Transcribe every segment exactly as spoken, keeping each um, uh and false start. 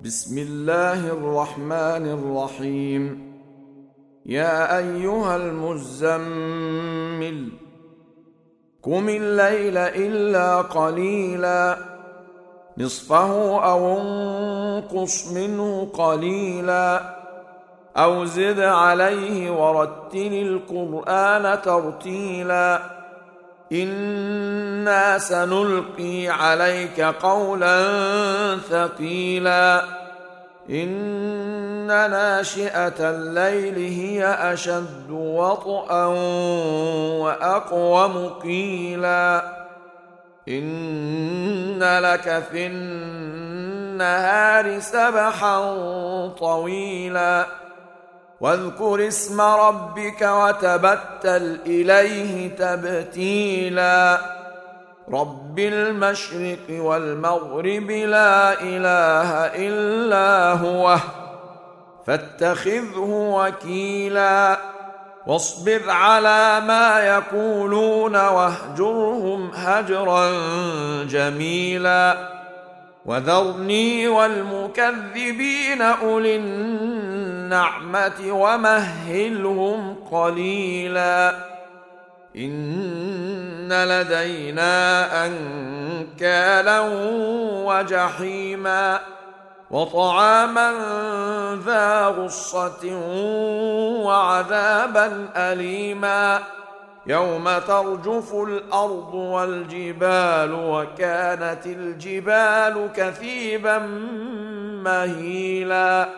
بسم الله الرحمن الرحيم. يا أيها المزمل قم الليل إلا قليلا نصفه أو انقص منه قليلا أو زد عليه ورتل القرآن ترتيلا إنا سنلقي عليك قولا ثقيلا إن ناشئة الليل هي أشد وطئا وأقوم قيلا إن لك في النهار سبحا طويلا واذكر اسم ربك وتبتل إليه تبتيلا رب المشرق والمغرب لا إله إلا هو فاتخذه وكيلا واصبر على ما يقولون واهجرهم هجرا جميلا وذرني والمكذبين أولي النعمة ومهلهم قليلا إن لدينا أنكالا وجحيما وطعاما ذا غصة وعذابا أليما يوم ترجف الأرض والجبال وكانت الجبال كثيبا مهيلا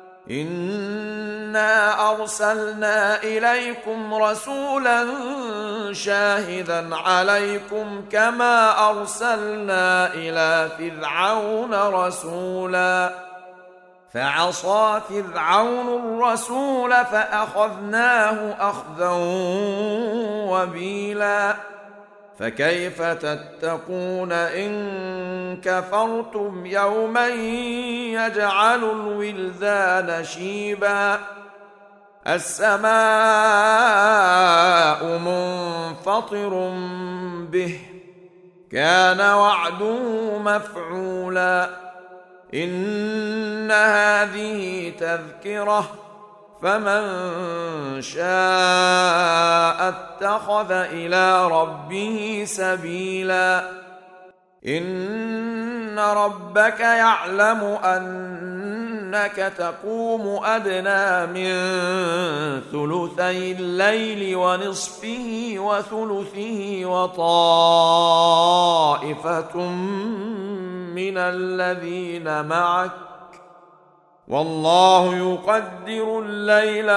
إنا أرسلنا إليكم رسولا شاهدا عليكم كما أرسلنا إلى فرعون رسولا فعصى فرعون الرسول فأخذناه أخذا وبيلا فكيف تتقون إن كفرتم يوما يجعل الولدان شيبا السماء منفطر به كان وعده مفعولا إن هذه تذكرة فمن شاء اتخذ إلى ربه سبيلا إن ربك يعلم أنك تقوم أدنى من ثلثي الليل ونصفه وثلثه وطائفة من الذين معك والله يقدر الليل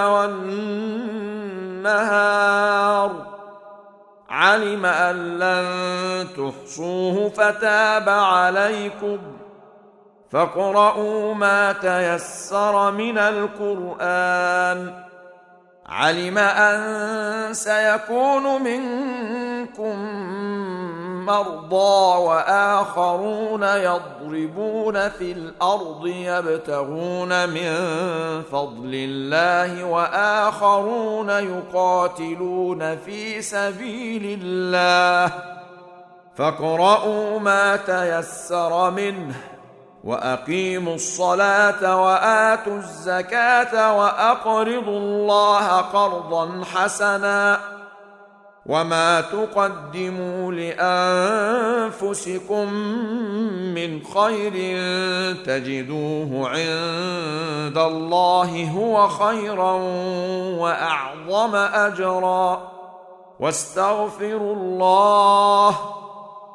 والنهار علم أن لن تحصوه فتاب عليكم فاقرؤوا ما تيسر من القرآن علم أن سيكون منكم مرضى وآخرون يضربون في الأرض يبتغون من فضل الله وآخرون يقاتلون في سبيل الله فاقرؤوا ما تيسر منه وأقيموا الصلاة وآتوا الزكاة وأقرضوا الله قرضا حسنا وما تقدموا لأنفسكم من خير تجدوه عند الله هو خيرا وأعظم أجرا واستغفروا الله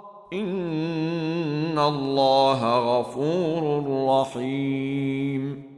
إن الله غفور رحيم.